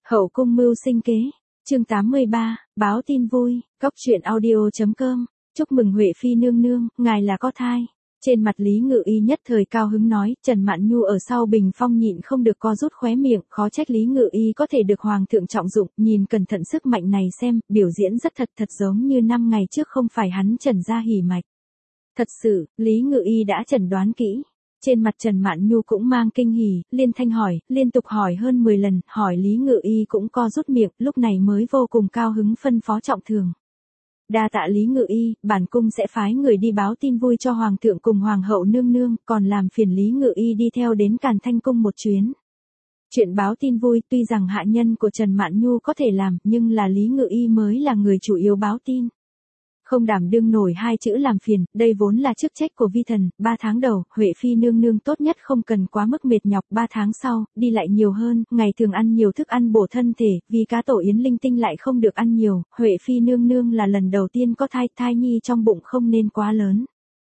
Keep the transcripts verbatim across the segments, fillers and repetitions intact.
Hậu cung mưu sinh kế, chương tám mươi ba, báo tin vui, cóc truyện audio.com, chúc mừng Huệ Phi nương nương, ngài là có thai. Trên mặt Lý Ngự Y nhất thời cao hứng nói, Trần Mạn Nhu ở sau bình phong nhịn không được co rút khóe miệng, khó trách Lý Ngự Y có thể được Hoàng thượng trọng dụng, nhìn cẩn thận sức mạnh này xem, biểu diễn rất thật thật giống như năm ngày trước không phải hắn Trần gia hỉ mạch. Thật sự, Lý Ngự Y đã chẩn đoán kỹ. Trên mặt Trần Mạn Nhu cũng mang kinh hỉ, liên thanh hỏi, liên tục hỏi hơn mười lần, hỏi Lý Ngự Y cũng co rút miệng, lúc này mới vô cùng cao hứng phân phó trọng thường. Đa tạ Lý Ngự Y, bản cung sẽ phái người đi báo tin vui cho Hoàng thượng cùng Hoàng hậu nương nương, còn làm phiền Lý Ngự Y đi theo đến Càn Thanh cung một chuyến. Chuyện báo tin vui tuy rằng hạ nhân của Trần Mạn Nhu có thể làm, nhưng là Lý Ngự Y mới là người chủ yếu báo tin. Không đảm đương nổi hai chữ làm phiền, đây vốn là chức trách của vi thần, ba tháng đầu, Huệ Phi nương nương tốt nhất không cần quá mức mệt nhọc, ba tháng sau, đi lại nhiều hơn, ngày thường ăn nhiều thức ăn bổ thân thể, vì cá tổ yến linh tinh lại không được ăn nhiều, Huệ Phi nương nương là lần đầu tiên có thai, thai nhi trong bụng không nên quá lớn.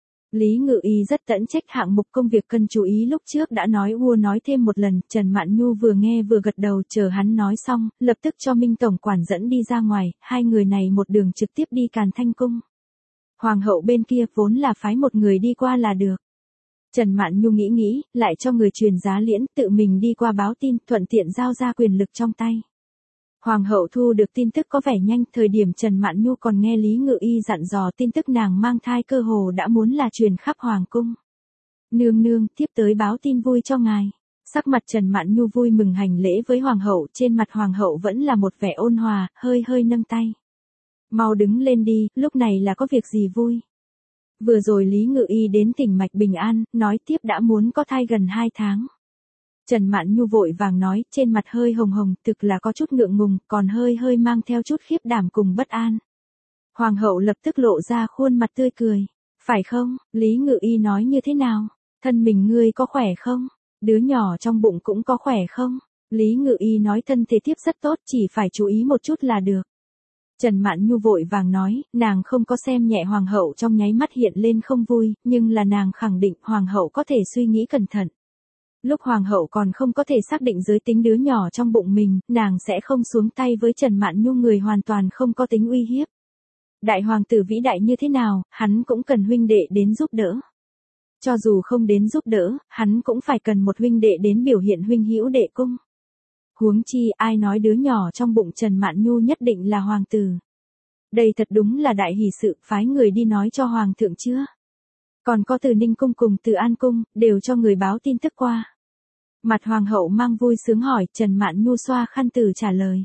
Lý Ngự Y rất tận trách hạng mục công việc cần chú ý lúc trước đã nói ua nói thêm một lần, Trần Mạn Nhu vừa nghe vừa gật đầu, chờ hắn nói xong, lập tức cho Minh Tổng quản dẫn đi ra ngoài, hai người này một đường trực tiếp đi Càn Thanh cung. Hoàng hậu bên kia vốn là phái một người đi qua là được. Trần Mạn Nhu nghĩ nghĩ, lại cho người truyền giá liễn, tự mình đi qua báo tin, thuận tiện giao ra quyền lực trong tay. Hoàng hậu thu được tin tức có vẻ nhanh, thời điểm Trần Mạn Nhu còn nghe Lý Ngự Y dặn dò tin tức nàng mang thai cơ hồ đã muốn là truyền khắp hoàng cung. Nương nương, tiếp tới báo tin vui cho ngài. Sắc mặt Trần Mạn Nhu vui mừng hành lễ với hoàng hậu, trên mặt hoàng hậu vẫn là một vẻ ôn hòa, hơi hơi nâng tay. Mau đứng lên đi, lúc này là có việc gì vui. Vừa rồi Lý Ngự Y đến tỉnh mạch bình an, nói tiếp đã muốn có thai gần hai tháng. Trần Mạn Nhu vội vàng nói, trên mặt hơi hồng hồng, thực là có chút ngượng ngùng, còn hơi hơi mang theo chút khiếp đảm cùng bất an. Hoàng hậu lập tức lộ ra khuôn mặt tươi cười. Phải không, Lý Ngự Y nói như thế nào? Thân mình ngươi có khỏe không? Đứa nhỏ trong bụng cũng có khỏe không? Lý Ngự Y nói thân thể tiếp rất tốt, chỉ phải chú ý một chút là được. Trần Mạn Nhu vội vàng nói, nàng không có xem nhẹ hoàng hậu, trong nháy mắt hiện lên không vui, nhưng là nàng khẳng định hoàng hậu có thể suy nghĩ cẩn thận. Lúc hoàng hậu còn không có thể xác định giới tính đứa nhỏ trong bụng mình, nàng sẽ không xuống tay với Trần Mạn Nhu, người hoàn toàn không có tính uy hiếp. Đại hoàng tử vĩ đại như thế nào, hắn cũng cần huynh đệ đến giúp đỡ. Cho dù không đến giúp đỡ, hắn cũng phải cần một huynh đệ đến biểu hiện huynh hữu đệ cung. Huống chi ai nói đứa nhỏ trong bụng Trần Mạn Nhu nhất định là hoàng tử. Đây thật đúng là đại hỷ sự, phái người đi nói cho hoàng thượng chưa? Còn có Từ Ninh cung cùng Từ An cung, đều cho người báo tin tức qua. Mặt hoàng hậu mang vui sướng hỏi, Trần Mạn Nhu xoa khăn từ trả lời.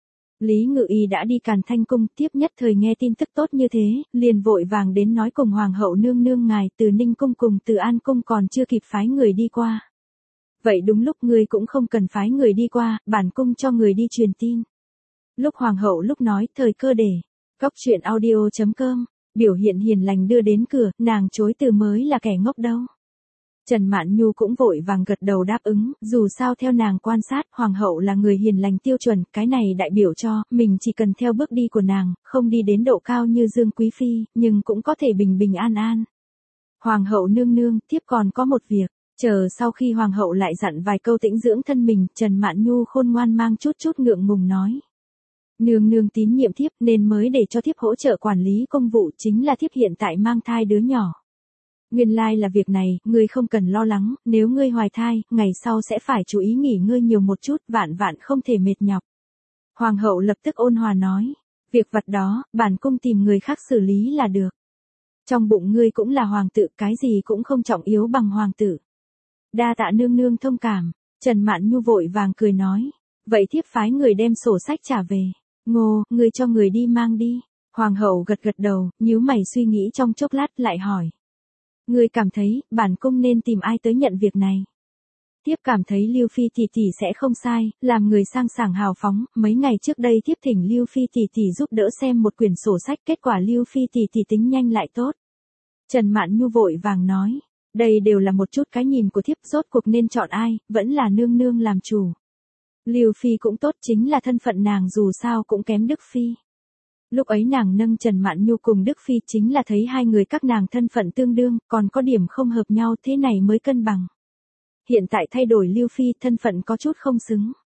Lý Ngự Y đã đi Càn Thanh cung, tiếp nhất thời nghe tin tức tốt như thế, liền vội vàng đến nói cùng hoàng hậu nương nương ngài, Từ Ninh cung cùng Từ An cung còn chưa kịp phái người đi qua. Vậy đúng lúc ngươi cũng không cần phái người đi qua, bản cung cho người đi truyền tin. Lúc hoàng hậu lúc nói, thời cơ để. Cóc truyện audio.com, biểu hiện hiền lành đưa đến cửa, nàng chối từ mới là kẻ ngốc đâu. Trần Mạn Nhu cũng vội vàng gật đầu đáp ứng, dù sao theo nàng quan sát, hoàng hậu là người hiền lành tiêu chuẩn, cái này đại biểu cho, mình chỉ cần theo bước đi của nàng, không đi đến độ cao như Dương Quý Phi, nhưng cũng có thể bình bình an an. Hoàng hậu nương nương, tiếp còn có một việc. Chờ sau khi hoàng hậu lại dặn vài câu tĩnh dưỡng thân mình, Trần Mạn Nhu khôn ngoan mang chút chút ngượng ngùng nói. Nương nương tín nhiệm thiếp nên mới để cho thiếp hỗ trợ quản lý công vụ, chính là thiếp hiện tại mang thai đứa nhỏ. Nguyên lai là việc này, ngươi không cần lo lắng, nếu ngươi hoài thai, ngày sau sẽ phải chú ý nghỉ ngơi nhiều một chút, vạn vạn không thể mệt nhọc. Hoàng hậu lập tức ôn hòa nói, việc vặt đó, bản cung tìm người khác xử lý là được. Trong bụng ngươi cũng là hoàng tử, cái gì cũng không trọng yếu bằng hoàng tử. Đa tạ nương nương thông cảm, Trần Mạn Nhu vội vàng cười nói, vậy thiếp phái người đem sổ sách trả về. Ngô, ngươi cho người đi mang đi. Hoàng hậu gật gật đầu, nhíu mày suy nghĩ trong chốc lát lại hỏi. Ngươi cảm thấy, bản cung nên tìm ai tới nhận việc này? Thiếp cảm thấy Lưu Phi tỷ tỷ sẽ không sai, làm người sang sảng hào phóng, mấy ngày trước đây thiếp thỉnh Lưu Phi tỷ tỷ giúp đỡ xem một quyển sổ sách, kết quả Lưu Phi tỷ tỷ tính nhanh lại tốt. Trần Mạn Nhu vội vàng nói. Đây đều là một chút cái nhìn của thiếp, rốt cuộc nên chọn ai, vẫn là nương nương làm chủ. Lưu Phi cũng tốt, chính là thân phận nàng dù sao cũng kém Đức Phi. Lúc ấy nàng nâng Trần Mạn Nhu cùng Đức Phi chính là thấy hai người các nàng thân phận tương đương, còn có điểm không hợp nhau, thế này mới cân bằng. Hiện tại thay đổi Lưu Phi, thân phận có chút không xứng.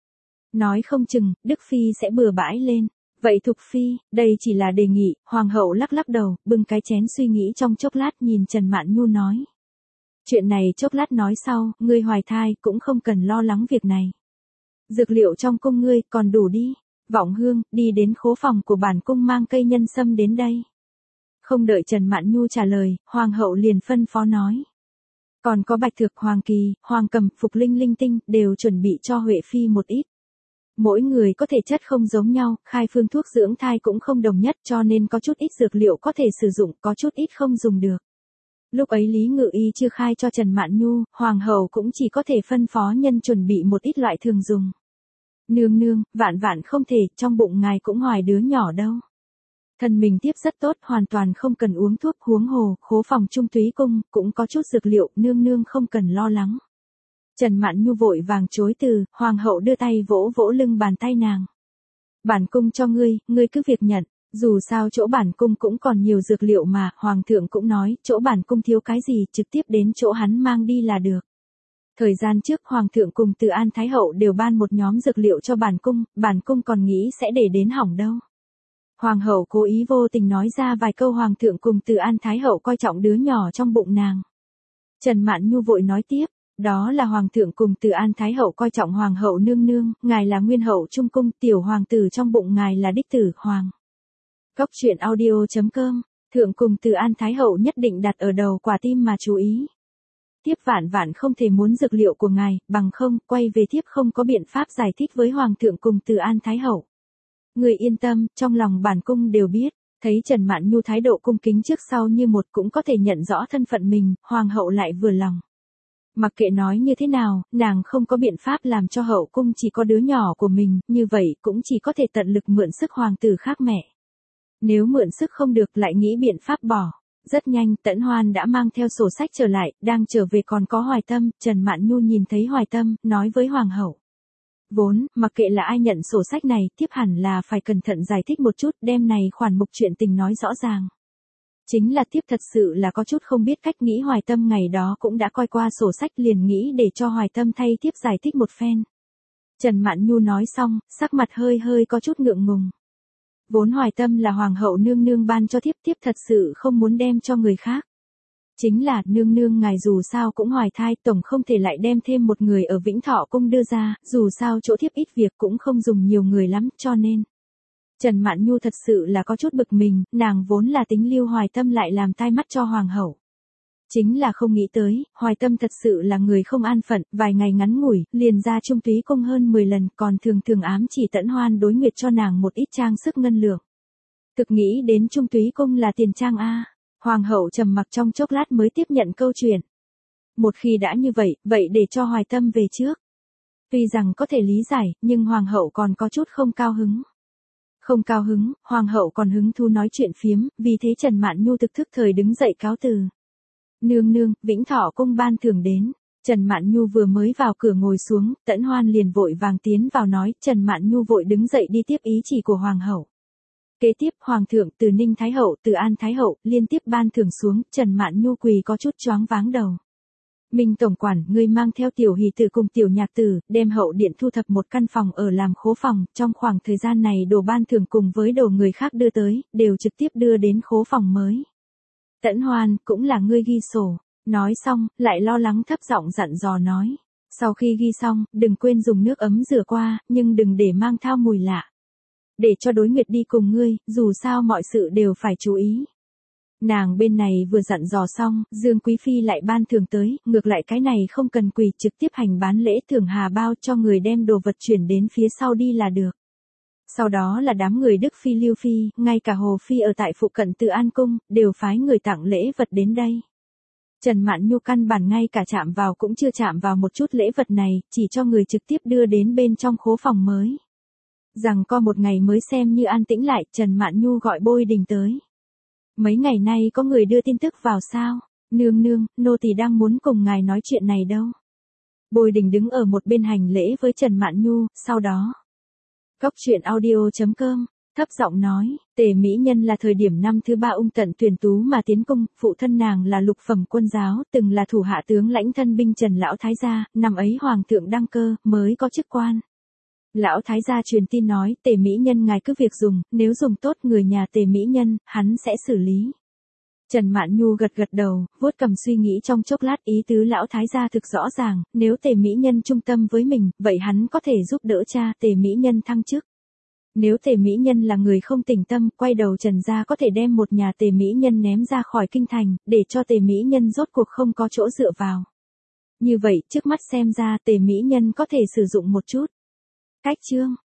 Nói không chừng, Đức Phi sẽ bừa bãi lên. Vậy Thục Phi, đây chỉ là đề nghị, Hoàng hậu lắc lắc đầu, bưng cái chén suy nghĩ trong chốc lát nhìn Trần Mạn Nhu nói. Chuyện này chốc lát nói sau, ngươi hoài thai cũng không cần lo lắng việc này. Dược liệu trong cung ngươi còn đủ đi. Vọng Hương, đi đến khố phòng của bản cung mang cây nhân sâm đến đây. Không đợi Trần Mạn Nhu trả lời, Hoàng hậu liền phân phó nói. Còn có bạch thực hoàng kỳ, hoàng cầm, phục linh linh tinh, đều chuẩn bị cho Huệ Phi một ít. Mỗi người có thể chất không giống nhau, khai phương thuốc dưỡng thai cũng không đồng nhất cho nên có chút ít dược liệu có thể sử dụng, có chút ít không dùng được. Lúc ấy Lý Ngự Y chưa khai cho Trần Mạn Nhu, Hoàng hậu cũng chỉ có thể phân phó nhân chuẩn bị một ít loại thường dùng. Nương nương, vạn vạn không thể, trong bụng ngài cũng hoài đứa nhỏ đâu. Thân mình tiếp rất tốt, hoàn toàn không cần uống thuốc, huống hồ, khố phòng Trung Túy cung, cũng có chút dược liệu, nương nương không cần lo lắng. Trần Mạn Nhu vội vàng chối từ, Hoàng hậu đưa tay vỗ vỗ lưng bàn tay nàng. Bản cung cho ngươi, ngươi cứ việc nhận, dù sao chỗ bản cung cũng còn nhiều dược liệu mà, Hoàng thượng cũng nói, chỗ bản cung thiếu cái gì, trực tiếp đến chỗ hắn mang đi là được. Thời gian trước Hoàng thượng cùng Từ An Thái hậu đều ban một nhóm dược liệu cho bản cung, bản cung còn nghĩ sẽ để đến hỏng đâu. Hoàng hậu cố ý vô tình nói ra vài câu Hoàng thượng cùng Từ An Thái hậu coi trọng đứa nhỏ trong bụng nàng. Trần Mạn Nhu vội nói tiếp, đó là Hoàng thượng cùng Từ An Thái hậu coi trọng Hoàng hậu nương nương, ngài là nguyên hậu trung cung, tiểu hoàng tử trong bụng ngài là đích tử hoàng. Cốc truyện audio chấm com, thượng cùng Từ An Thái hậu nhất định đặt ở đầu quả tim mà chú ý. Thiếp vạn vạn không thể muốn dược liệu của ngài, bằng không, quay về thiếp không có biện pháp giải thích với Hoàng thượng cùng Từ An Thái hậu. Người yên tâm, trong lòng bản cung đều biết, thấy Trần Mạn Nhu thái độ cung kính trước sau như một cũng có thể nhận rõ thân phận mình, Hoàng hậu lại vừa lòng. Mặc kệ nói như thế nào, nàng không có biện pháp làm cho hậu cung chỉ có đứa nhỏ của mình, như vậy cũng chỉ có thể tận lực mượn sức hoàng tử khác mẹ. Nếu mượn sức không được lại nghĩ biện pháp bỏ. Rất nhanh, Tẫn Hoan đã mang theo sổ sách trở lại, đang trở về còn có Hoài Tâm, Trần Mạn Nhu nhìn thấy Hoài Tâm, nói với Hoàng hậu. Vốn, mặc kệ là ai nhận sổ sách này, tiếp hẳn là phải cẩn thận giải thích một chút, đem này khoản mục chuyện tình nói rõ ràng. Chính là tiếp thật sự là có chút không biết cách nghĩ Hoài Tâm ngày đó cũng đã coi qua sổ sách liền nghĩ để cho Hoài Tâm thay tiếp giải thích một phen. Trần Mạn Nhu nói xong, sắc mặt hơi hơi có chút ngượng ngùng. Vốn Hoài Tâm là Hoàng hậu nương nương ban cho thiếp, thiếp thật sự không muốn đem cho người khác. Chính là, nương nương ngài dù sao cũng hoài thai, tổng không thể lại đem thêm một người ở Vĩnh Thọ cung đưa ra, dù sao chỗ thiếp ít việc cũng không dùng nhiều người lắm, cho nên. Trần Mạn Nhu thật sự là có chút bực mình, nàng vốn là tính lưu Hoài Tâm lại làm tai mắt cho Hoàng hậu. Chính là không nghĩ tới, Hoài Tâm thật sự là người không an phận, vài ngày ngắn ngủi, liền ra Trung Túy cung hơn mười lần, còn thường thường ám chỉ Tẫn Hoan đối nguyệt cho nàng một ít trang sức ngân lượng. Thực nghĩ đến Trung Túy cung là tiền trang a. Hoàng hậu trầm mặc trong chốc lát mới tiếp nhận câu chuyện. Một khi đã như vậy, vậy để cho Hoài Tâm về trước. Tuy rằng có thể lý giải, nhưng Hoàng hậu còn có chút không cao hứng. Không cao hứng, Hoàng hậu còn hứng thú nói chuyện phiếm, vì thế Trần Mạn Nhu thực thức thời đứng dậy cáo từ. Nương nương, Vĩnh Thọ cung ban thưởng đến. Trần Mạn Nhu vừa mới vào cửa ngồi xuống, Tẫn Hoan liền vội vàng tiến vào nói, Trần Mạn Nhu vội đứng dậy đi tiếp ý chỉ của Hoàng hậu. Kế tiếp, Hoàng thượng, Từ Ninh Thái hậu, Từ An Thái hậu, liên tiếp ban thưởng xuống, Trần Mạn Nhu quỳ có chút choáng váng đầu. Minh tổng quản, ngươi mang theo tiểu hỷ tử cùng tiểu nhạc tử, đem hậu điện thu thập một căn phòng ở làm khố phòng, trong khoảng thời gian này đồ ban thưởng cùng với đồ người khác đưa tới, đều trực tiếp đưa đến khố phòng mới. Tẫn Hoan, cũng là ngươi ghi sổ. Nói xong, lại lo lắng thấp giọng dặn dò nói. Sau khi ghi xong, đừng quên dùng nước ấm rửa qua, nhưng đừng để mang thao mùi lạ. Để cho đối nguyệt đi cùng ngươi, dù sao mọi sự đều phải chú ý. Nàng bên này vừa dặn dò xong, Dương Quý Phi lại ban thưởng tới, ngược lại cái này không cần quỳ, trực tiếp hành bán lễ thưởng hà bao cho người đem đồ vật chuyển đến phía sau đi là được. Sau đó là đám người Đức Phi Lưu Phi, ngay cả Hồ Phi ở tại phụ cận Từ An Cung, đều phái người tặng lễ vật đến đây. Trần Mạn Nhu căn bản ngay cả chạm vào cũng chưa chạm vào một chút lễ vật này, chỉ cho người trực tiếp đưa đến bên trong khố phòng mới. Rằng co một ngày mới xem như an tĩnh lại, Trần Mạn Nhu gọi Bôi Đình tới. Mấy ngày nay có người đưa tin tức vào sao? Nương nương, nô tỳ đang muốn cùng ngài nói chuyện này đâu. Bôi Đình đứng ở một bên hành lễ với Trần Mạn Nhu, sau đó. Cốc truyện audio chấm com, thấp giọng nói, Tề Mỹ Nhân là thời điểm năm thứ ba ung tận tuyển tú mà tiến cung, phụ thân nàng là lục phẩm quân giáo, từng là thủ hạ tướng lãnh thân binh Trần Lão Thái gia, năm ấy hoàng thượng đăng cơ, mới có chức quan. Lão thái gia truyền tin nói, Tề mỹ nhân ngài cứ việc dùng, nếu dùng tốt người nhà Tề mỹ nhân, hắn sẽ xử lý. Trần Mạn Nhu gật gật đầu, vuốt cầm suy nghĩ trong chốc lát, ý tứ lão thái gia thực rõ ràng, nếu Tề mỹ nhân trung tâm với mình, vậy hắn có thể giúp đỡ cha Tề mỹ nhân thăng chức. Nếu Tề mỹ nhân là người không tỉnh tâm, quay đầu Trần gia có thể đem một nhà Tề mỹ nhân ném ra khỏi kinh thành, để cho Tề mỹ nhân rốt cuộc không có chỗ dựa vào. Như vậy, trước mắt xem ra Tề mỹ nhân có thể sử dụng một chút cách chương.